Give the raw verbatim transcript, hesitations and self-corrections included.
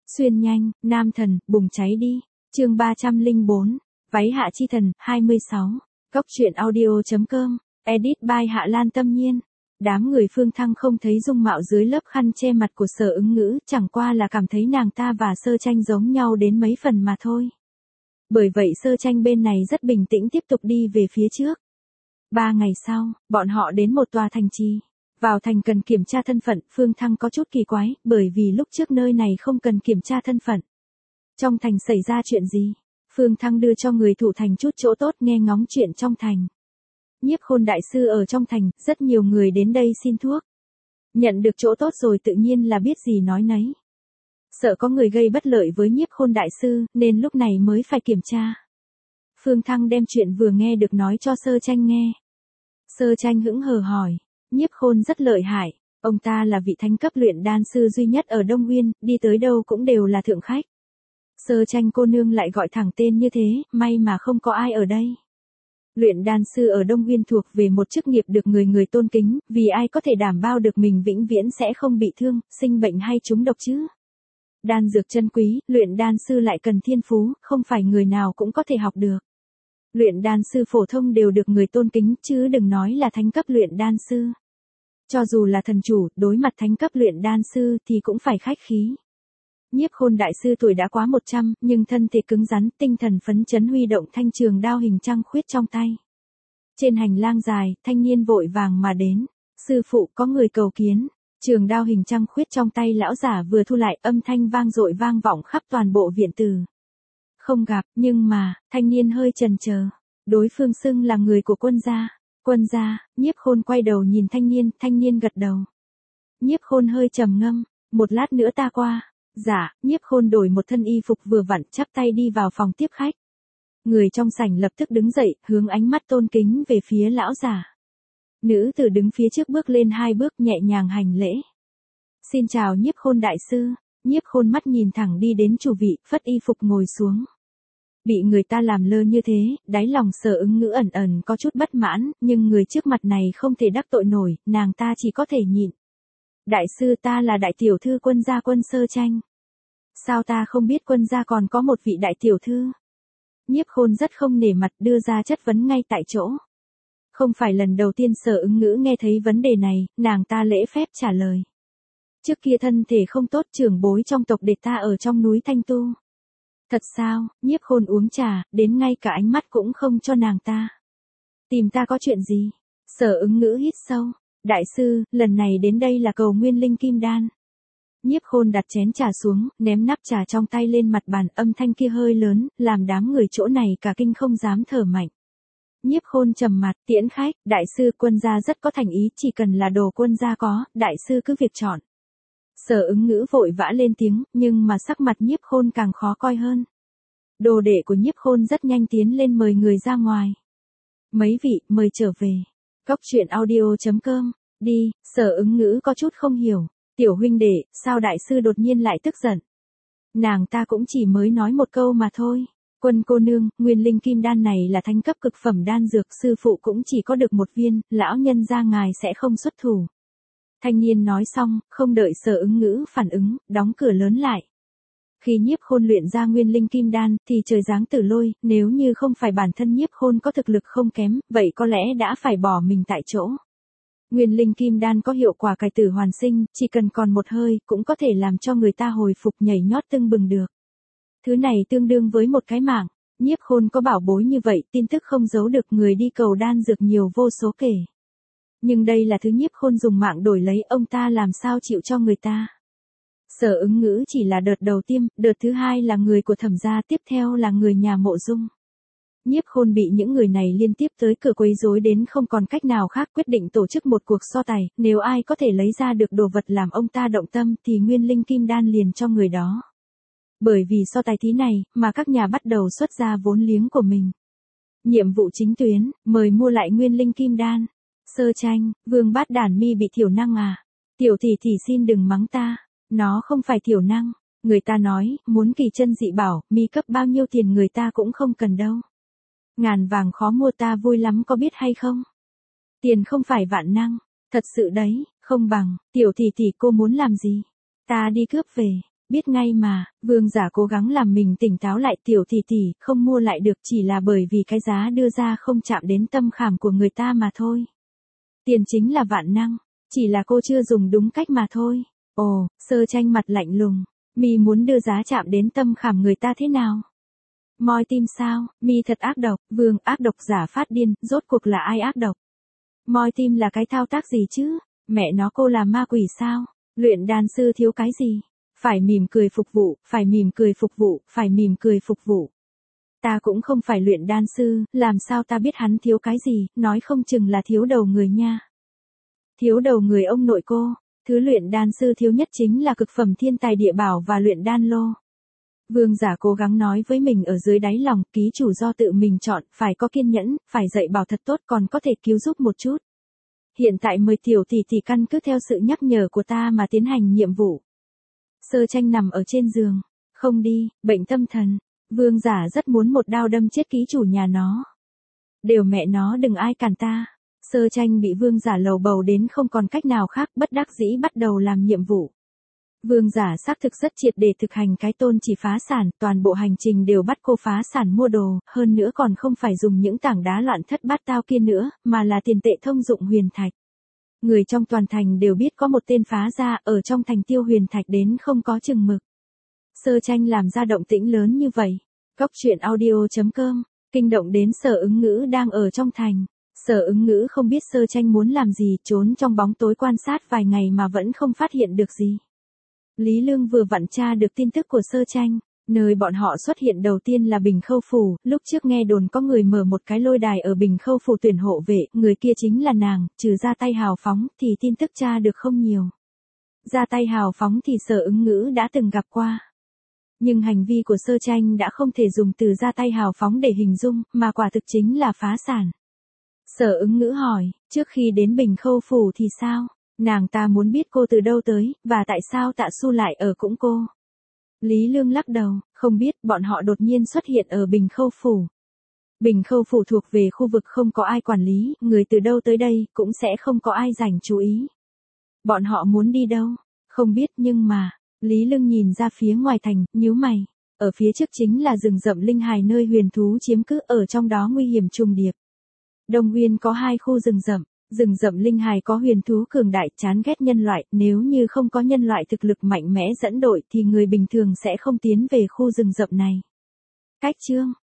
Xuyên nhanh, nam thần, bùng cháy đi. Chương ba trăm lẻ bốn, váy hạ chi thần, hai mươi sáu. Cốc truyện audio.com, edit by Hạ Lan Tâm Nhiên. Đám người Phương Thăng không thấy dung mạo dưới lớp khăn che mặt của Sở Ứng Ngữ, chẳng qua là cảm thấy nàng ta và Sơ Tranh giống nhau đến mấy phần mà thôi. Bởi vậy Sơ Tranh bên này rất bình tĩnh tiếp tục đi về phía trước. Ba ngày sau, bọn họ đến một tòa thành trì. Vào thành cần kiểm tra thân phận, Phương Thăng có chút kỳ quái, bởi vì lúc trước nơi này không cần kiểm tra thân phận. Trong thành xảy ra chuyện gì? Phương Thăng đưa cho người thủ thành chút chỗ tốt nghe ngóng chuyện trong thành. Nhiếp Khôn đại sư ở trong thành, rất nhiều người đến đây xin thuốc. Nhận được chỗ tốt rồi tự nhiên là biết gì nói nấy. Sợ có người gây bất lợi với Nhiếp Khôn đại sư, nên lúc này mới phải kiểm tra. Phương Thăng đem chuyện vừa nghe được nói cho Sơ Tranh nghe. Sơ Tranh hững hờ hỏi, Nhiếp Khôn rất lợi hại, ông ta là vị thánh cấp luyện đan sư duy nhất ở Đông Nguyên, đi tới đâu cũng đều là thượng khách. Sơ Tranh cô nương lại gọi thẳng tên như thế, may mà không có ai ở đây. Luyện đan sư ở Đông Nguyên thuộc về một chức nghiệp được người người tôn kính, vì ai có thể đảm bảo được mình vĩnh viễn sẽ không bị thương, sinh bệnh hay trúng độc chứ. Đan dược chân quý, luyện đan sư lại cần thiên phú, không phải người nào cũng có thể học được. Luyện đan sư phổ thông đều được người tôn kính, chứ đừng nói là thánh cấp luyện đan sư. Cho dù là thần chủ, đối mặt thánh cấp luyện đan sư thì cũng phải khách khí. Nhiếp Khôn đại sư tuổi đã quá một trăm, nhưng thân thể cứng rắn, tinh thần phấn chấn huy động thanh trường đao hình trăng khuyết trong tay. Trên hành lang dài, thanh niên vội vàng mà đến. Sư phụ, có người cầu kiến. Trường đao hình trăng khuyết trong tay lão giả vừa thu lại, âm thanh vang dội vang vọng khắp toàn bộ viện tử. Không gặp, nhưng mà, thanh niên hơi chần chờ. Đối phương xưng là người của quân gia. Quân gia, Nhiếp Khôn quay đầu nhìn thanh niên, thanh niên gật đầu. Nhiếp Khôn hơi trầm ngâm, một lát nữa ta qua. Dạ, Nhiếp Khôn đổi một thân y phục vừa vặn, chắp tay đi vào phòng tiếp khách. Người trong sảnh lập tức đứng dậy, hướng ánh mắt tôn kính về phía lão giả. Nữ tử đứng phía trước bước lên hai bước nhẹ nhàng hành lễ. Xin chào Nhiếp Khôn đại sư. Nhiếp Khôn mắt nhìn thẳng đi đến chủ vị, phất y phục ngồi xuống. Bị người ta làm lơ như thế, đáy lòng Sở Ứng Ngữ ẩn ẩn có chút bất mãn, nhưng người trước mặt này không thể đắc tội nổi, nàng ta chỉ có thể nhịn. Đại sư, ta là đại tiểu thư quân gia Quân Sơ Tranh. Sao ta không biết quân gia còn có một vị đại tiểu thư? Nhiếp Khôn rất không nể mặt đưa ra chất vấn ngay tại chỗ. Không phải lần đầu tiên Sở Ứng Ngữ nghe thấy vấn đề này, nàng ta lễ phép trả lời. Trước kia thân thể không tốt, trưởng bối trong tộc để ta ở trong núi Thanh Tu. Thật sao? Nhiếp Khôn uống trà, đến ngay cả ánh mắt cũng không cho nàng ta. Tìm ta có chuyện gì? Sở Ứng Ngữ hít sâu. Đại sư, lần này đến đây là cầu nguyên linh kim đan. Nhiếp Khôn đặt chén trà xuống, ném nắp trà trong tay lên mặt bàn, âm thanh kia hơi lớn, làm đám người chỗ này cả kinh không dám thở mạnh. Nhiếp Khôn trầm mặt, tiễn khách, đại sư quân gia rất có thành ý, chỉ cần là đồ quân gia có, đại sư cứ việc chọn. Sở Ứng Ngữ vội vã lên tiếng, nhưng mà sắc mặt Nhiếp Khôn càng khó coi hơn. Đồ đệ của Nhiếp Khôn rất nhanh tiến lên mời người ra ngoài. Mấy vị, mời trở về. Cốc truyện audio.com, đi. Sở Ứng Ngữ có chút không hiểu. Tiểu huynh đệ, sao đại sư đột nhiên lại tức giận? Nàng ta cũng chỉ mới nói một câu mà thôi. Quân cô nương, nguyên linh kim đan này là thánh cấp cực phẩm đan dược, sư phụ cũng chỉ có được một viên, lão nhân gia ngài sẽ không xuất thủ. Thanh niên nói xong, không đợi Sở Ứng Ngữ phản ứng, đóng cửa lớn lại. Khi Nhiếp Khôn luyện ra nguyên linh kim đan, thì trời giáng tử lôi, nếu như không phải bản thân Nhiếp Khôn có thực lực không kém, vậy có lẽ đã phải bỏ mình tại chỗ. Nguyên linh kim đan có hiệu quả cải tử hoàn sinh, chỉ cần còn một hơi, cũng có thể làm cho người ta hồi phục nhảy nhót tưng bừng được. Thứ này tương đương với một cái mạng. Nhiếp Khôn có bảo bối như vậy, tin tức không giấu được, người đi cầu đan dược nhiều vô số kể. Nhưng đây là thứ Nhiếp Khôn dùng mạng đổi lấy, ông ta làm sao chịu cho người ta. Sở Ứng Ngữ chỉ là đợt đầu tiên, đợt thứ hai là người của Thẩm gia, tiếp theo là người nhà Mộ Dung. Nhiếp Khôn bị những người này liên tiếp tới cửa quấy rối đến không còn cách nào khác, quyết định tổ chức một cuộc so tài, nếu ai có thể lấy ra được đồ vật làm ông ta động tâm thì nguyên linh kim đan liền cho người đó. Bởi vì so tài thí này, mà các nhà bắt đầu xuất ra vốn liếng của mình. Nhiệm vụ chính tuyến, mời mua lại nguyên linh kim đan. Sơ Tranh, Vương Bát Đản mi bị thiểu năng à? Tiểu tỷ tỷ xin đừng mắng ta, nó không phải thiểu năng, người ta nói, muốn kỳ chân dị bảo, mi cấp bao nhiêu tiền người ta cũng không cần đâu. Ngàn vàng khó mua, ta vui lắm có biết hay không? Tiền không phải vạn năng, thật sự đấy, không bằng, tiểu tỷ tỷ cô muốn làm gì? Ta đi cướp về. biết ngay mà, Vương giả cố gắng làm mình tỉnh táo lại, tiểu tỷ tỷ, không mua lại được chỉ là bởi vì cái giá đưa ra không chạm đến tâm khảm của người ta mà thôi. Tiền chính là vạn năng, chỉ là cô chưa dùng đúng cách mà thôi. Ồ, Sơ Tranh mặt lạnh lùng, mi muốn đưa giá chạm đến tâm khảm người ta thế nào? Moi tim sao, mi thật ác độc, Vương ác độc giả phát điên, rốt cuộc là ai ác độc? Moi tim là cái thao tác gì chứ? Mẹ nó cô là ma quỷ sao? Luyện đan sư thiếu cái gì? Phải mỉm cười phục vụ, phải mỉm cười phục vụ, phải mỉm cười phục vụ. Ta cũng không phải luyện đan sư, làm sao ta biết hắn thiếu cái gì, nói không chừng là thiếu đầu người nha. Thiếu đầu người ông nội cô, thứ luyện đan sư thiếu nhất chính là cực phẩm thiên tài địa bảo và luyện đan lô. Vương giả cố gắng nói với mình ở dưới đáy lòng, ký chủ do tự mình chọn, phải có kiên nhẫn, phải dạy bảo thật tốt còn có thể cứu giúp một chút. Hiện tại mời tiểu tỷ tỷ căn cứ theo sự nhắc nhở của ta mà tiến hành nhiệm vụ. Sơ Tranh nằm ở trên giường. Không đi, bệnh tâm thần. Vương giả rất muốn một đao đâm chết ký chủ nhà nó. Đều mẹ nó đừng ai cản ta. Sơ Tranh bị vương giả lầu bầu đến không còn cách nào khác, bất đắc dĩ bắt đầu làm nhiệm vụ. Vương giả xác thực rất triệt để thực hành cái tôn chỉ phá sản, toàn bộ hành trình đều bắt cô phá sản mua đồ, hơn nữa còn không phải dùng những tảng đá loạn thất bát tao kia nữa, mà là tiền tệ thông dụng huyền thạch. Người trong toàn thành đều biết có một tên phá ra ở trong thành tiêu huyền thạch đến không có chừng mực. Sơ Tranh làm ra động tĩnh lớn như vậy. Góc truyện audio chấm com, kinh động đến Sở Ứng Ngữ đang ở trong thành. Sở Ứng Ngữ không biết Sơ Tranh muốn làm gì, trốn trong bóng tối quan sát vài ngày mà vẫn không phát hiện được gì. Lý Lương vừa vặn tra được tin tức của Sơ Tranh, nơi bọn họ xuất hiện đầu tiên là Bình Khâu Phủ, lúc trước nghe đồn có người mở một cái lôi đài ở Bình Khâu Phủ tuyển hộ vệ, người kia chính là nàng, trừ ra tay hào phóng thì tin tức tra được không nhiều. Ra tay hào phóng thì Sở Ứng Ngữ đã từng gặp qua. Nhưng hành vi của Sơ Tranh đã không thể dùng từ ra tay hào phóng để hình dung, mà quả thực chính là phá sản. Sở Ứng Ngữ hỏi, trước khi đến Bình Khâu Phủ thì sao? Nàng ta muốn biết cô từ đâu tới, và tại sao Tạ Su lại ở cũng cô. Lý Lương lắc đầu, không biết, bọn họ đột nhiên xuất hiện ở Bình Khâu Phủ. Bình Khâu Phủ thuộc về khu vực không có ai quản lý, người từ đâu tới đây, cũng sẽ không có ai dành chú ý. Bọn họ muốn đi đâu? Không biết nhưng mà, Lý Lương nhìn ra phía ngoài thành, nhíu mày. Ở phía trước chính là rừng rậm linh hài nơi huyền thú chiếm cứ, ở trong đó nguy hiểm trùng điệp. Đông Nguyên có hai khu rừng rậm. Rừng rậm linh hài có huyền thú cường đại, chán ghét nhân loại, nếu như không có nhân loại thực lực mạnh mẽ dẫn đội thì người bình thường sẽ không tiến về khu rừng rậm này. Cách chương